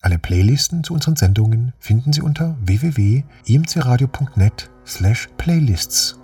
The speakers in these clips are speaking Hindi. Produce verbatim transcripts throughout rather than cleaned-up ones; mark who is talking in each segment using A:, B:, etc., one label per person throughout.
A: Alle Playlisten zu unseren Sendungen finden Sie unter w w w punkt i m c radio punkt net slash playlists.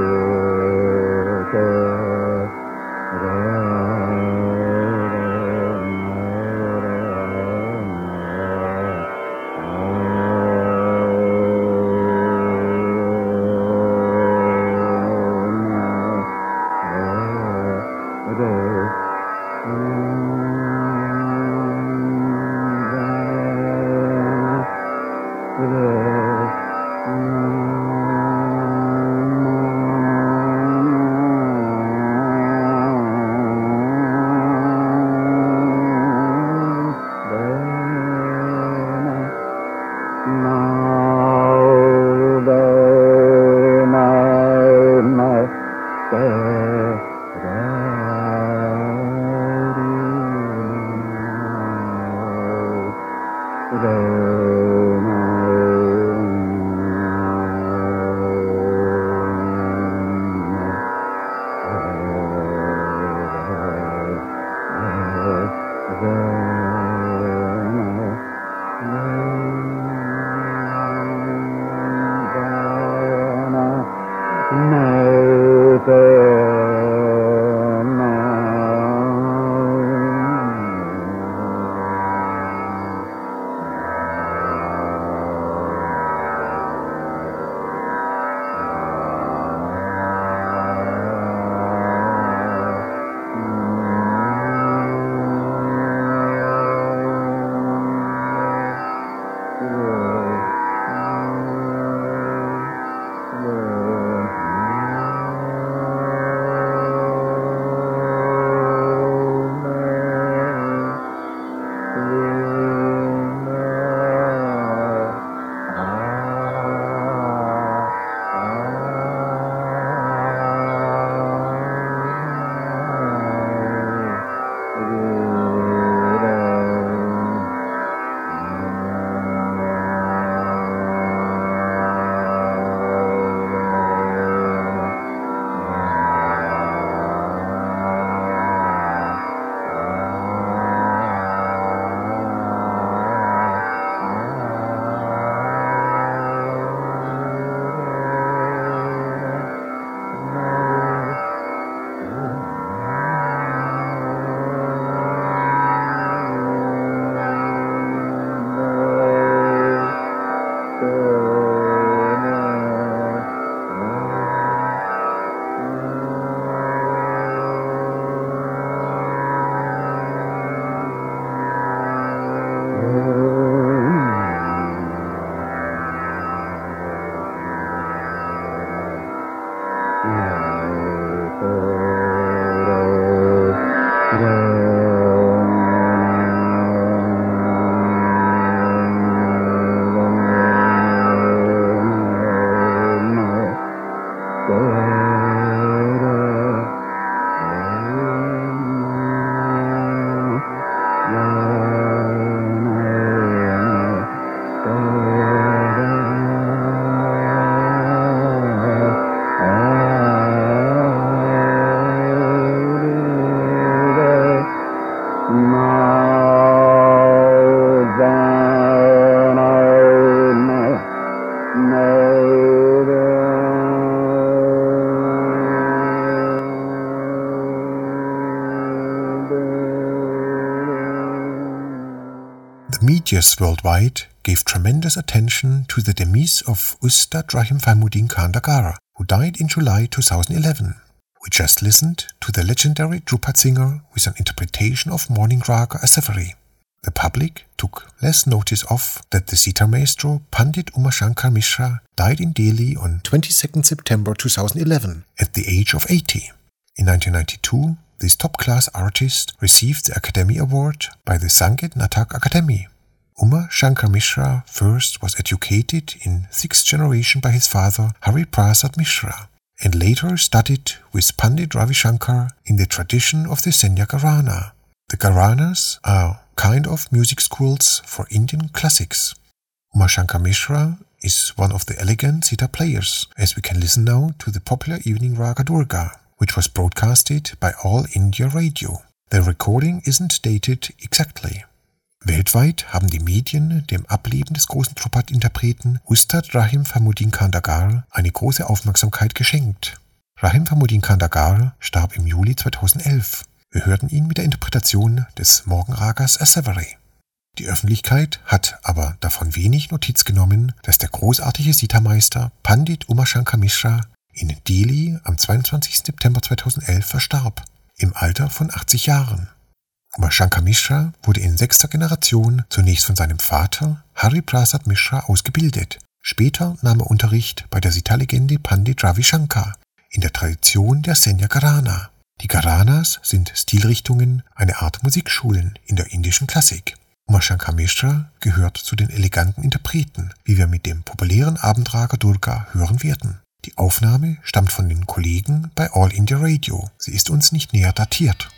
A: Medias worldwide gave tremendous attention to the demise of Ustad Rahim Fahmuddin Khan Dagara, who died in July two thousand eleven. We just listened to the legendary Dhrupad singer with an interpretation of Morning Raga Asafari. The public took less notice of that the sitar maestro Pandit Umashankar Mishra died in Delhi on twenty-second September two thousand eleven at the age of eighty. In nineteen ninety-two, this top-class artist received the Academy Award by the Sangeet Natak Academy. Uma Shankar Mishra first was educated in sixth generation by his father Hari Prasad Mishra, and later studied with Pandit Ravi Shankar in the tradition of the Senya Gharana. The Gharanas are kind of music schools for Indian classics. Uma Shankar Mishra is one of the elegant sitar players, as we can listen now to the popular evening Raga Durga, which was broadcasted by All India Radio. The recording isn't dated exactly. Weltweit haben die Medien dem Ableben des großen Dhrupad-Interpreten Ustad Rahim Fahmuddin Khan Dagar eine große Aufmerksamkeit geschenkt. Rahim Farmuddin Khandagar starb im Juli zweitausendelf. Wir hörten ihn mit der Interpretation des Morgenragas Asaveri. Die Öffentlichkeit hat aber davon wenig Notiz genommen, dass der großartige Sitar-Meister Pandit Umashankar Mishra in Delhi am zweiundzwanzigsten September zweitausendelf verstarb, im Alter von achtzig Jahren. Umashankar Mishra wurde in sechster Generation zunächst von seinem Vater Hari Prasad Mishra ausgebildet. Später nahm er Unterricht bei der Sitar-Legende Pandit Ravi Shankar in der Tradition der Senya Gharana. Die Gharanas sind Stilrichtungen, eine Art Musikschulen in der indischen Klassik. Umashankar Mishra gehört zu den eleganten Interpreten, wie wir mit dem populären Abendраga Durga hören werden. Die Aufnahme stammt von den Kollegen bei All India Radio. Sie ist uns nicht näher datiert.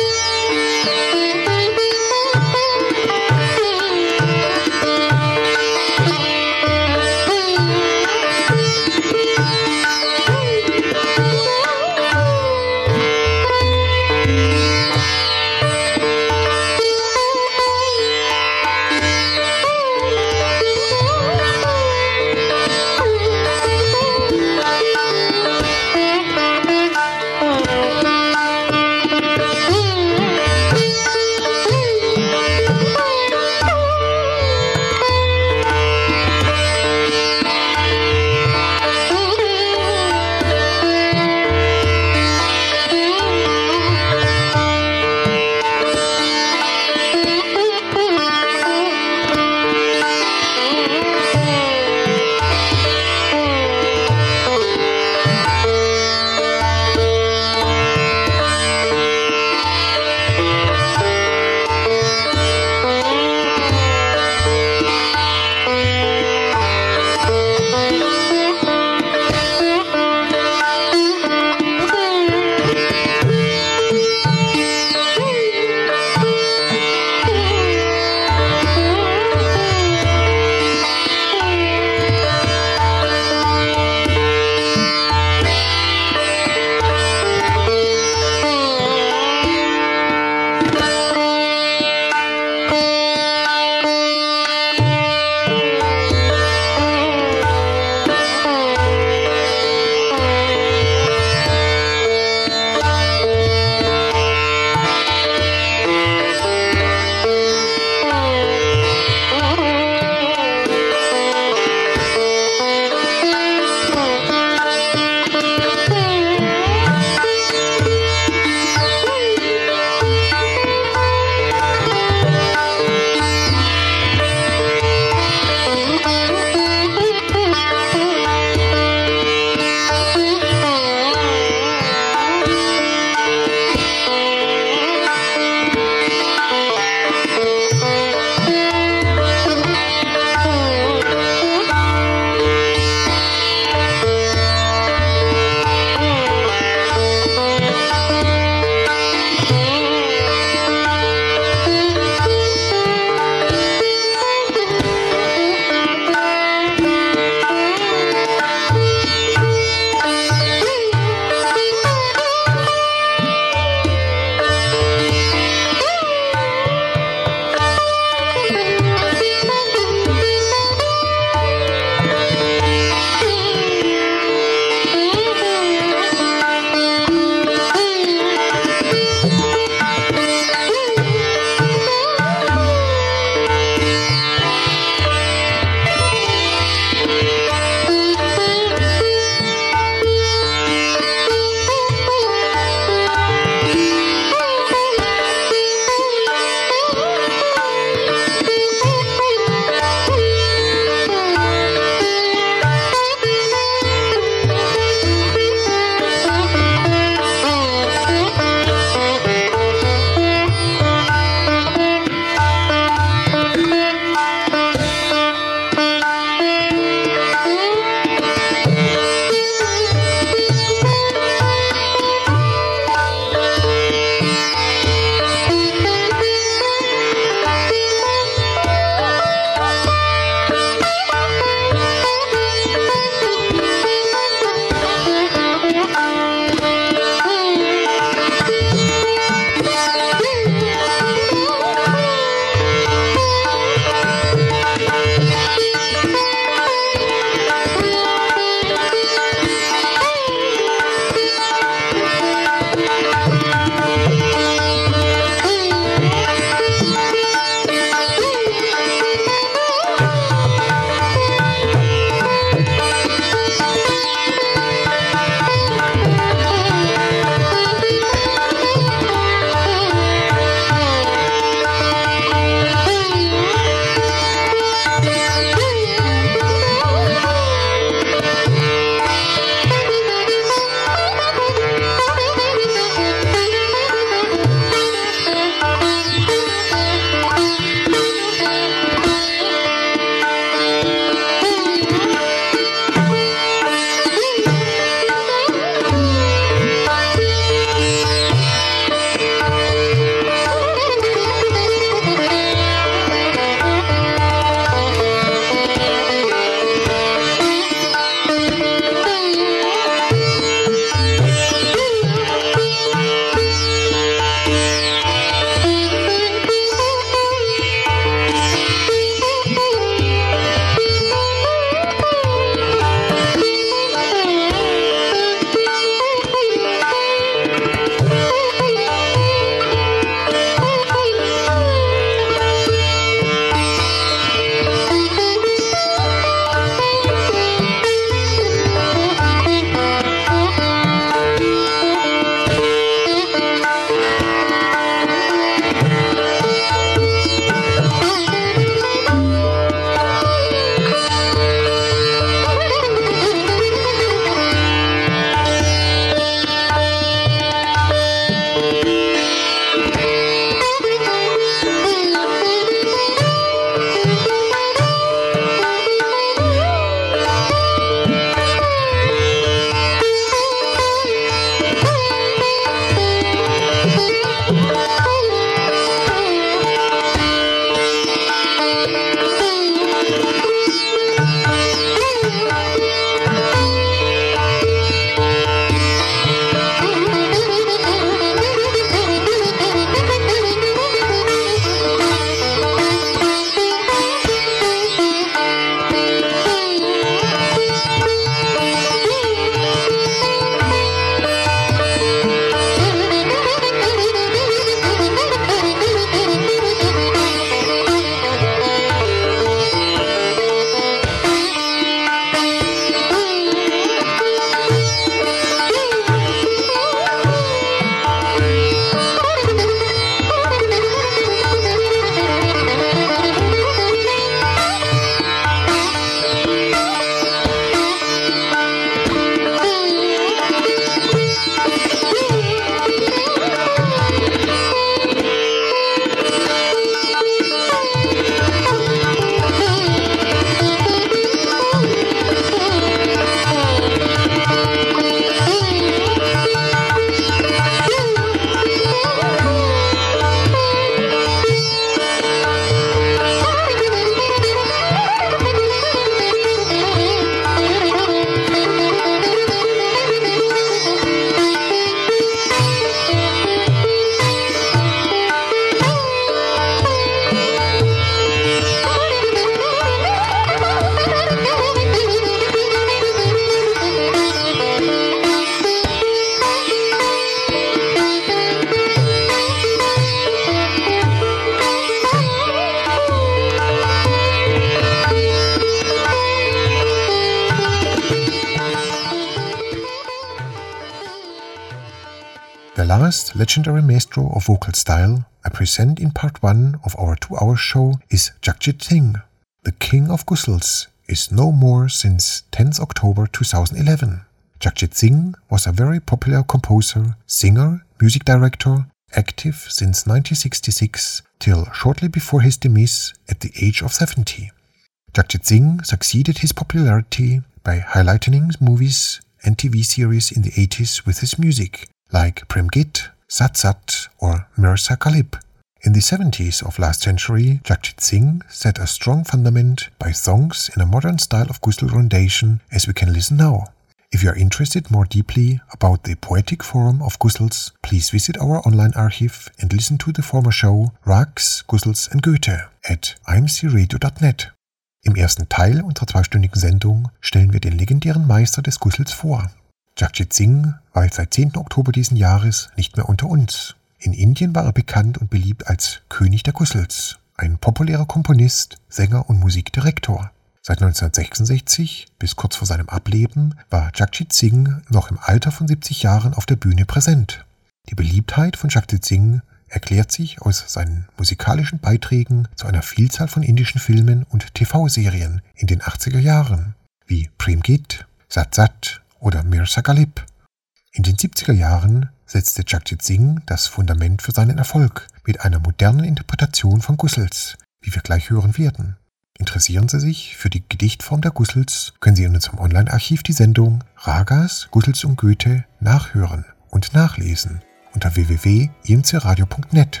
A: last legendary maestro of vocal style I present in part one of our two-hour show is Jagjit Singh. The king of ghazals is no more since tenth October two thousand eleven. Jagjit Singh was a very popular composer, singer, music director, active since nineteen sixty-six till shortly before his demise at the age of seventy. Jagjit Singh succeeded his popularity by highlighting movies and T V series in the eighties with his music, like Prem Git, Sat Sat or Mirza Ghalib. In the seventies of last century, Jagjit Singh set a strong fundament by songs in a modern style of ghazal rendition as we can listen now. If you are interested more deeply about the poetic form of ghazals, please visit our online archive and listen to the former show Rags, Ghazals and Goethe at i m c radio dot net. Im ersten Teil unserer zweistündigen Sendung stellen wir den legendären Meister des Ghazals vor. Jagjit Singh war seit zehnten Oktober diesen Jahres nicht mehr unter uns. In Indien war er bekannt und beliebt als König der Ghazals, ein populärer Komponist, Sänger und Musikdirektor. Seit neunzehnhundertsechsundsechzig bis kurz vor seinem Ableben war Jagjit Singh noch im Alter von siebzig Jahren auf der Bühne präsent. Die Beliebtheit von Jagjit Singh erklärt sich aus seinen musikalischen Beiträgen zu einer Vielzahl von indischen Filmen und T V-Serien in den achtziger Jahren, wie Prem Git, Sat Sat oder Mirza Ghalib. In den siebziger Jahren setzte Jagjit Singh das Fundament für seinen Erfolg mit einer modernen Interpretation von Ghazals, wie wir gleich hören werden. Interessieren Sie sich für die Gedichtform der Ghazals, können Sie in unserem Online-Archiv die Sendung Ragas, Ghazals und Goethe nachhören und nachlesen unter w w w punkt i m c radio punkt net.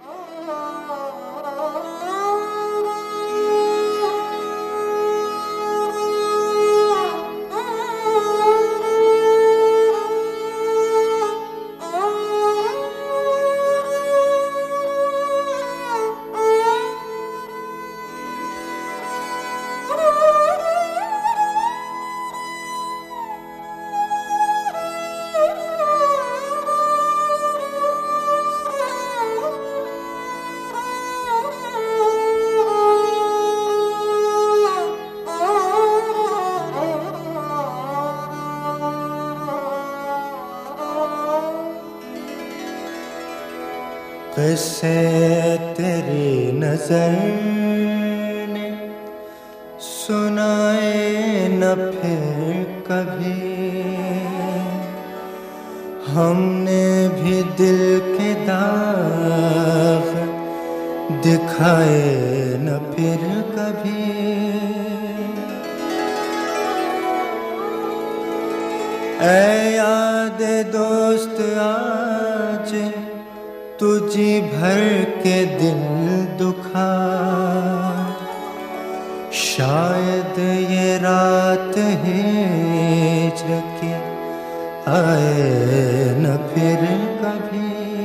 B: कैसे तेरी नजर ने सुनाए न फिर कभी, हमने भी दिल के दाग दिखाए न फिर कभी। ऐ याद दोस्त आज तुझी भर के दिल दुखा, शायद ये रात हिज्र की आए न फिर कभी।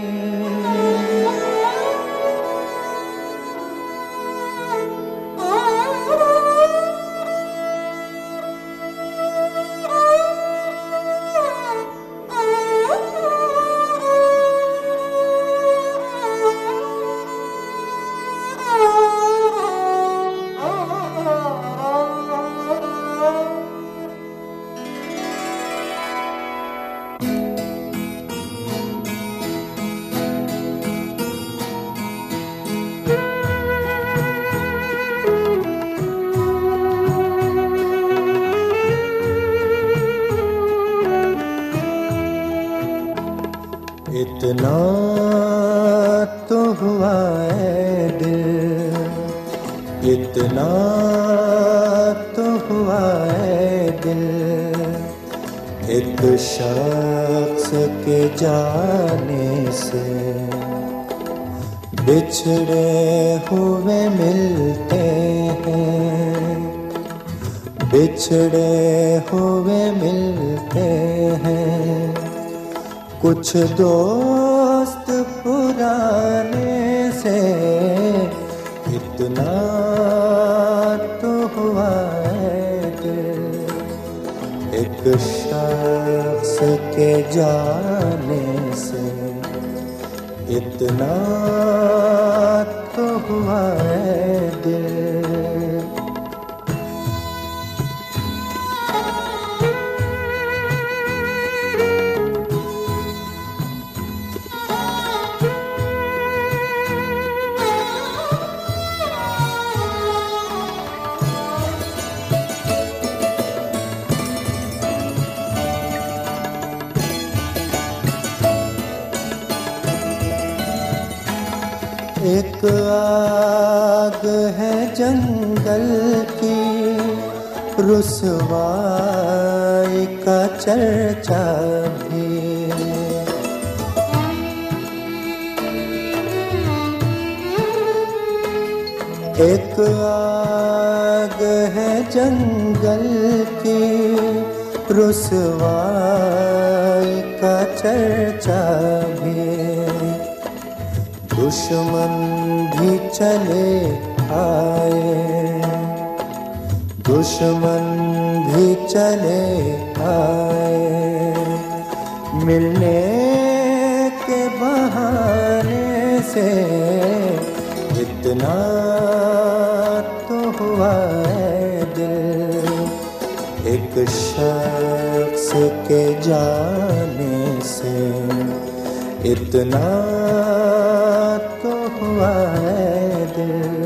B: इतना तो हुआ है दिल, इतना तो हुआ है दिल, एक शख्स के जाने से बिछड़े हुए मिलते हैं, बिछड़े हुए मिलते हैं। कुछ दोस्त पुराने से इतना तो हुआ है दिल, एक शख्स के जाने से इतना तो हुआ है दिल। एक आग है जंगल की, रुसवाई का चर्चा भी। एक आग है जंगल की, रुसवाई का चर्चा भी। दुश्मन भी चले आए, दुश्मन भी चले आए, मिलने के बहाने से। इतना तो हुआ है दिल एक शख्स के जाने से। इतना तो हुआ है दिल।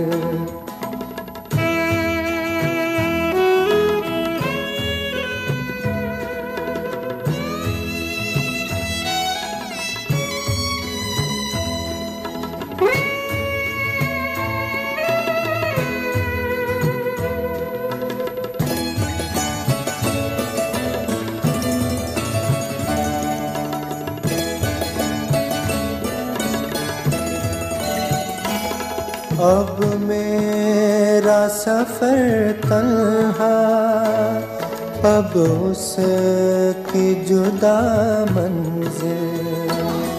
B: अब मेरा सफर तन्हा, अब उसकी जुदा मंजिल।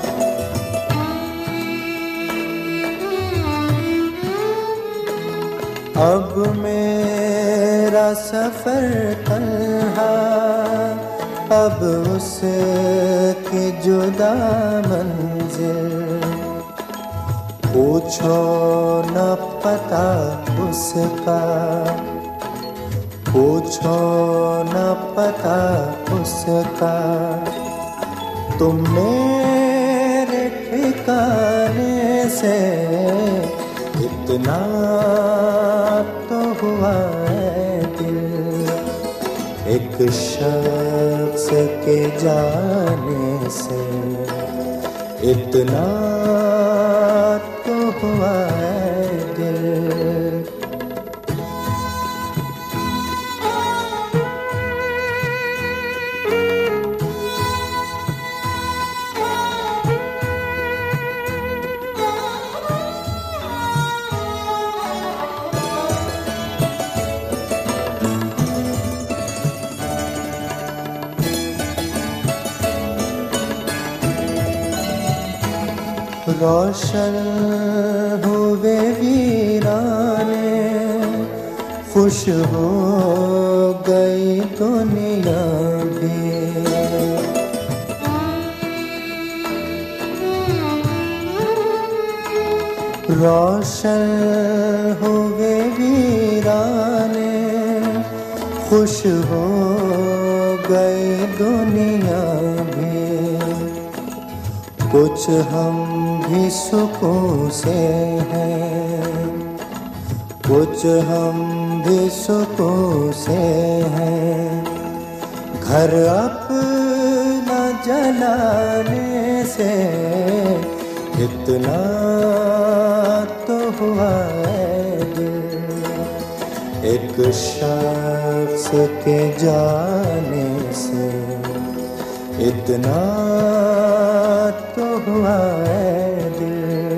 B: अब मेरा सफर तन्हा, अब उसकी जुदा मंजिल। पूछो न पता उसका, पूछो न पता उसका, तुम मेरे ठिकाने से। इतना तो हुआ है दिल एक शख्स के जाने से। इतना तो हुआ है दिल। रोशन हुए वीराने, खुश हो गई दुनिया भी। रोशन हुए वीराने, खुश हो गई दुनिया भी। कुछ हम भी सुकून से हैं, कुछ हम भी सुकून से हैं। घर अपना जलाने से। इतना तो हुआ है दिल एक शख्स के जाने से। इतना तो हुआ है दिल।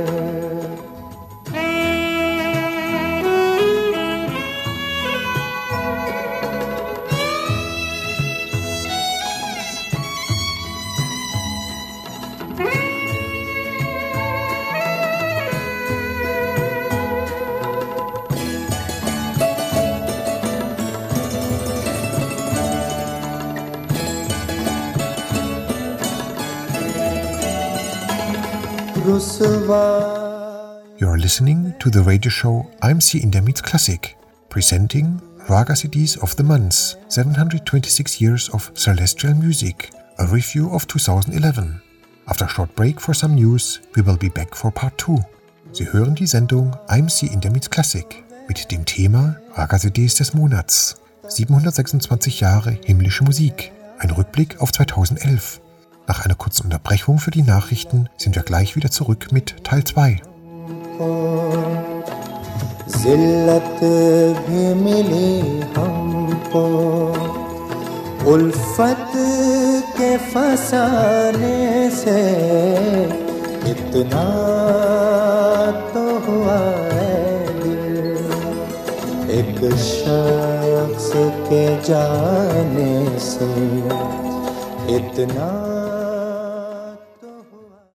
A: You are listening to the radio show I M C India Meets Classic, presenting Raga C Ds of the Month, seven hundred twenty-six years of celestial music, a review of two thousand eleven. After a short break for some news, we will be back for part two. Sie hören die Sendung I M C India Meets Classic mit dem Thema Raga C Ds des Monats, siebenhundertsechsundzwanzig Jahre himmlische Musik, ein Rückblick auf zweitausendelf. Nach einer kurzen Unterbrechung für die Nachrichten sind wir gleich wieder zurück mit Teil zwei.
B: हमको जिल्लत भी मिली हमको उल्फत के फसाने से इतना तो हुआ है दिल एक शख्स के जाने से इतना